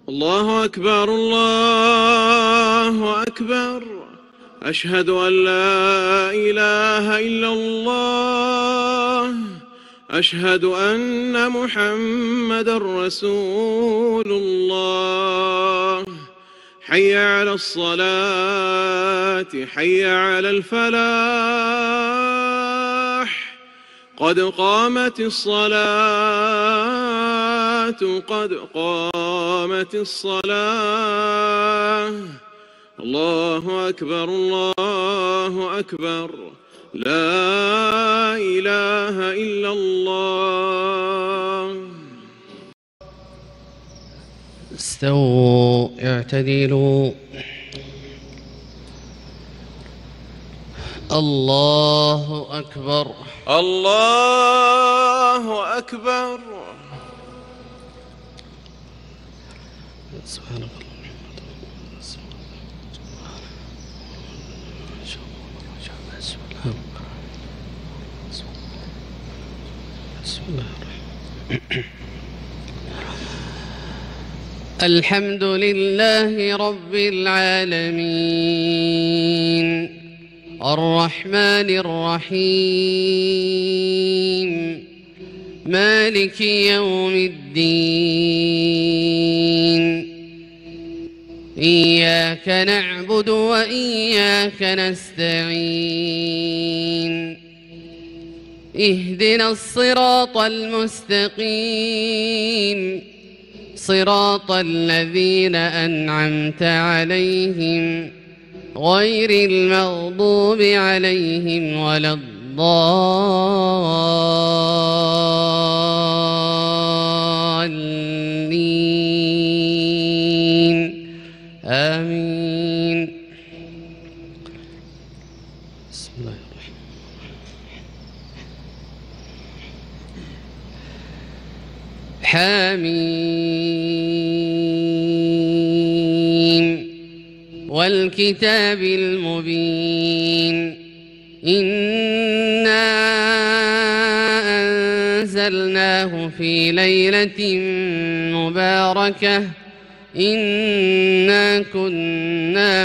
الله أكبر الله أكبر. أشهد أن لا إله إلا الله. أشهد أن محمدًا رسول الله. حي على الصلاة حي على الفلاح. قد قامت الصلاة قد قامت الصلاة. الله أكبر الله أكبر. لا إله إلا الله. استووا اعتدلوا. الله أكبر الله أكبر. سبحانك الحمد لله رب العالمين الرحمن الرحيم مالك يوم الدين. إياك نعبد وإياك نستعين. اهدنا الصراط المستقيم صراط الذين أنعمت عليهم غير المغضوب عليهم ولا الضالين. آمين. بسم الله الرحمن الرحيم. حميم والكتاب المبين. إنا أنزلناه في ليلة مباركة إنا كنا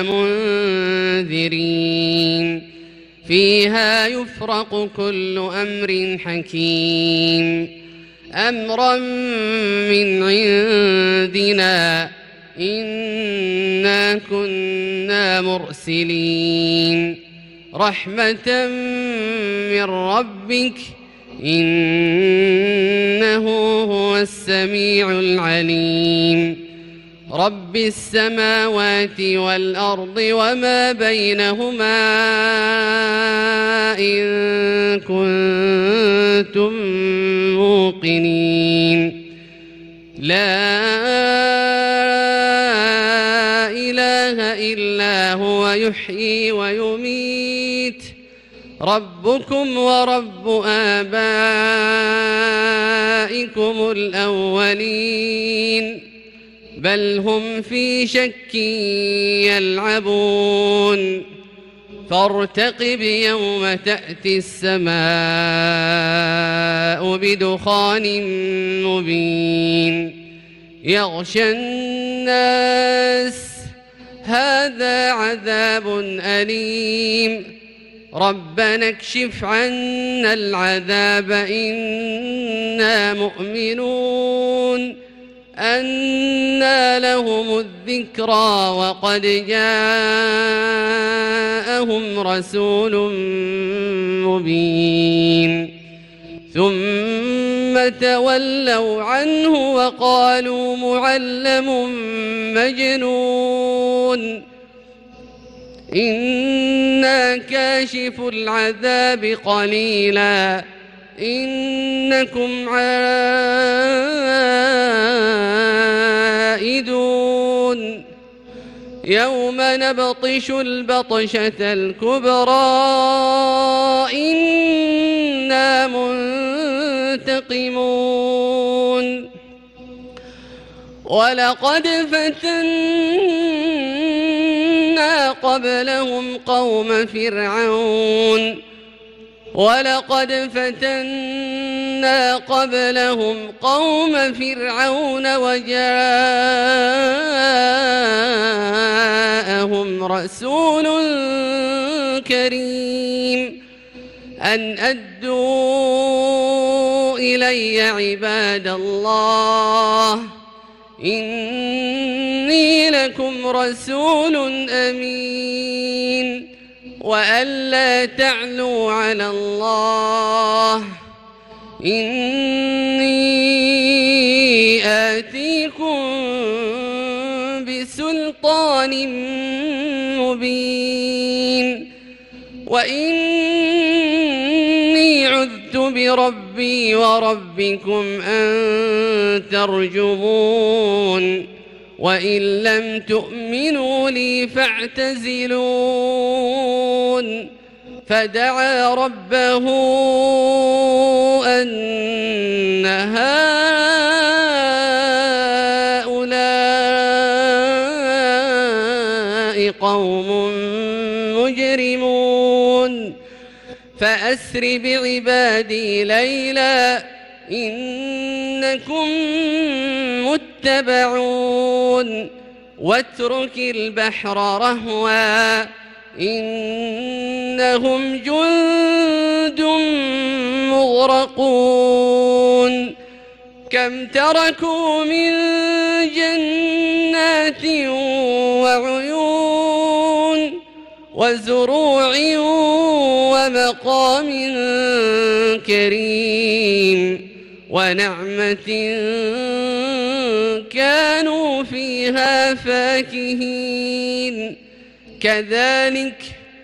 منذرين. فيها يفرق كل أمر حكيم أمرا من عندنا إنا كنا مرسلين. رحمة من ربك إنه هو السميع العليم. رب السماوات والأرض وما بينهما إن كنتم موقنين. لا إله إلا هو يحيي ويميت. ربكم ورب آبائكم الأولين بل هم في شك يلعبون. فارتقب يوم تأتي السماء بدخان مبين يغشى الناس هذا عذاب أليم. ربنا اكشف عنا العذاب إنا مؤمنون. أنى لهم الذكرى وقد جاءهم رسول مبين. ثم تولوا عنه وقالوا معلم مجنون. إنا كاشف العذاب قليلا إنكم عائدون. يوم نبطش البطشة الكبرى إنا منتقمون. ولقد فتنا قبلهم قوم فرعون ولقد فتنا قبلهم قوم فرعون وجاءهم رسول كريم أن أدوا إلي عباد الله إني لكم رسول أمين وألا تعلوا على الله إني آتيكم بسلطان مبين وإني عذت بربي وربكم أن ترجمون وإن لم تؤمنوا لي فاعتزلون فدعا ربه أن هؤلاء قوم مجرمون فأسر بعبادي ليلا إنكم متبعون واترك البحر رهوا إنهم جند مغرقون كم تركوا من جنات وعيون وزروع ومقام كريم ونعمة كانوا فيها فاكهين كذلك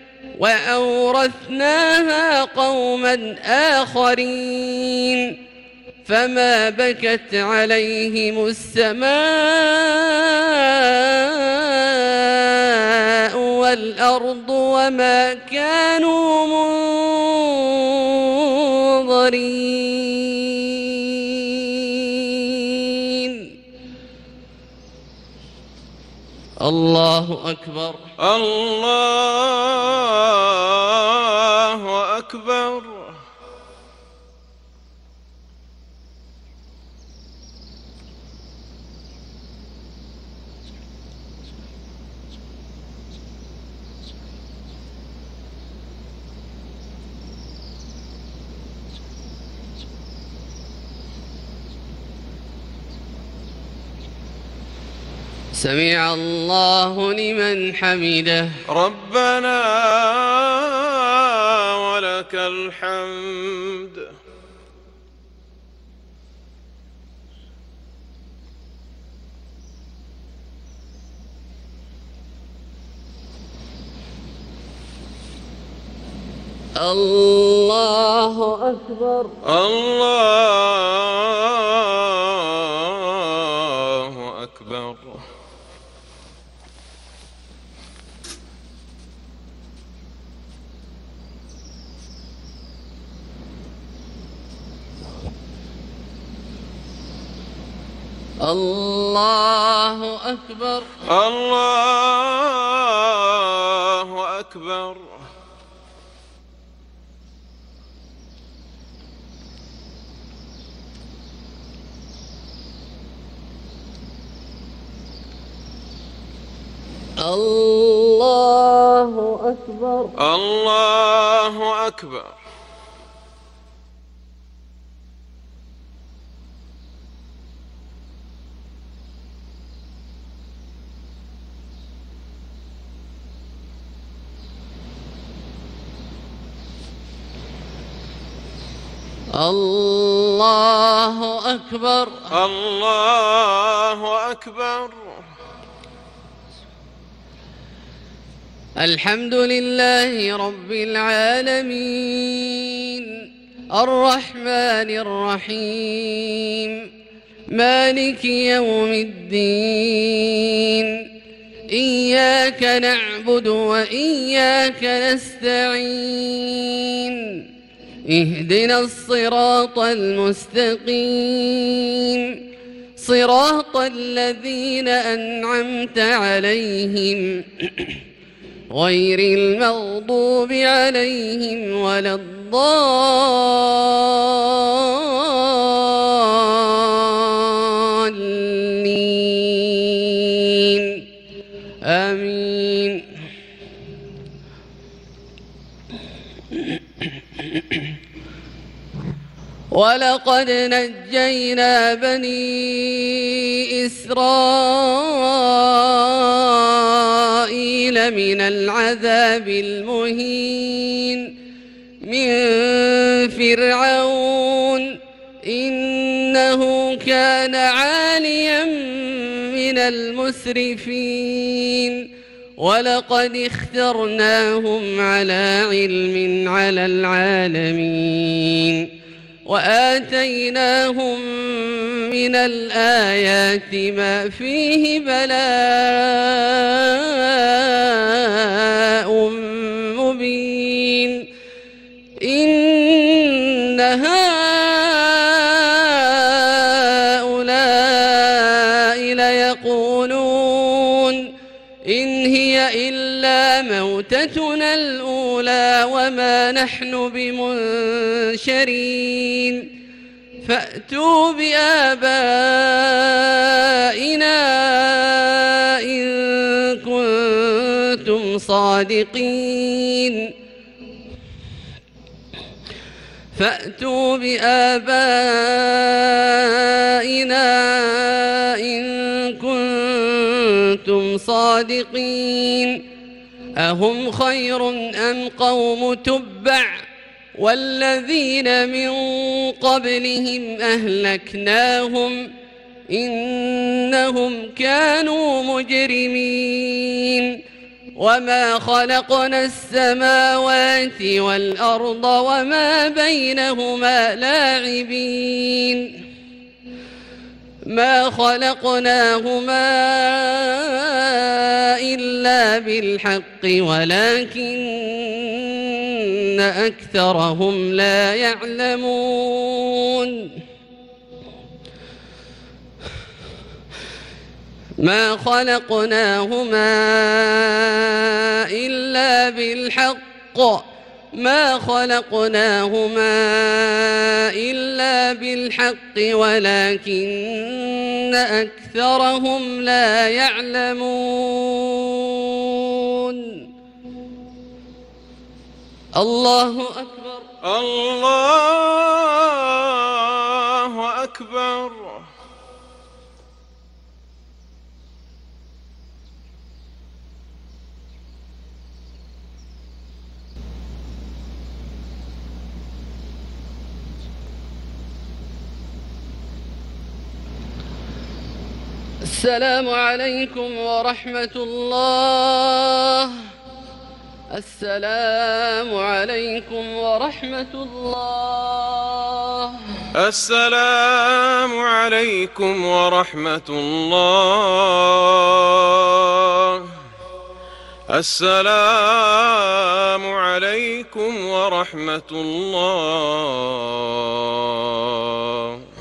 وأورثناها قوما آخرين فما بكت عليهم السماء والأرض وما كانوا منظرين. الله أكبر. الله أكبر. سمع الله لمن حمده. ربنا ولك الحمد. الله أكبر. الله أكبر. الله أكبر. الله أكبر. الله أكبر. الله أكبر. الله أكبر. الله أكبر. الحمد لله رب العالمين الرحمن الرحيم مالك يوم الدين إياك نعبد وإياك نستعين اهدنا الصراط المستقيم صراط الذين أنعمت عليهم غير المغضوب عليهم ولا الضالين آمين. ولقد نجينا بني إسرائيل من العذاب المهين من فرعون إنه كان عاليا من المسرفين ولقد اخترناهم على علم على العالمين وآتيناهم من الآيات ما فيه بلاء مبين إن هؤلاء ليقولون إن هي إلا موتتنا الأولى وما نحن بمنشرين فأتوا بآبائنا إن كنتم صادقين فأتوا بآبائنا إن كنتم صادقين أهم خير أم قوم تبع والذين من قبلهم أهلكناهم إنهم كانوا مجرمين وما خلقنا السماوات والأرض وما بينهما لاعبين ما خلقناهما إلا بالحق ولكن أكثرهم لا يعلمون ما خلقناهما إلا بالحق ما خلقناهما إلا بالحق ولكن أكثرهم لا يعلمون الله أكبر الله أكبر. السلام عليكم ورحمة الله. السلام عليكم ورحمة الله. السلام عليكم ورحمة الله. السلام عليكم ورحمة الله.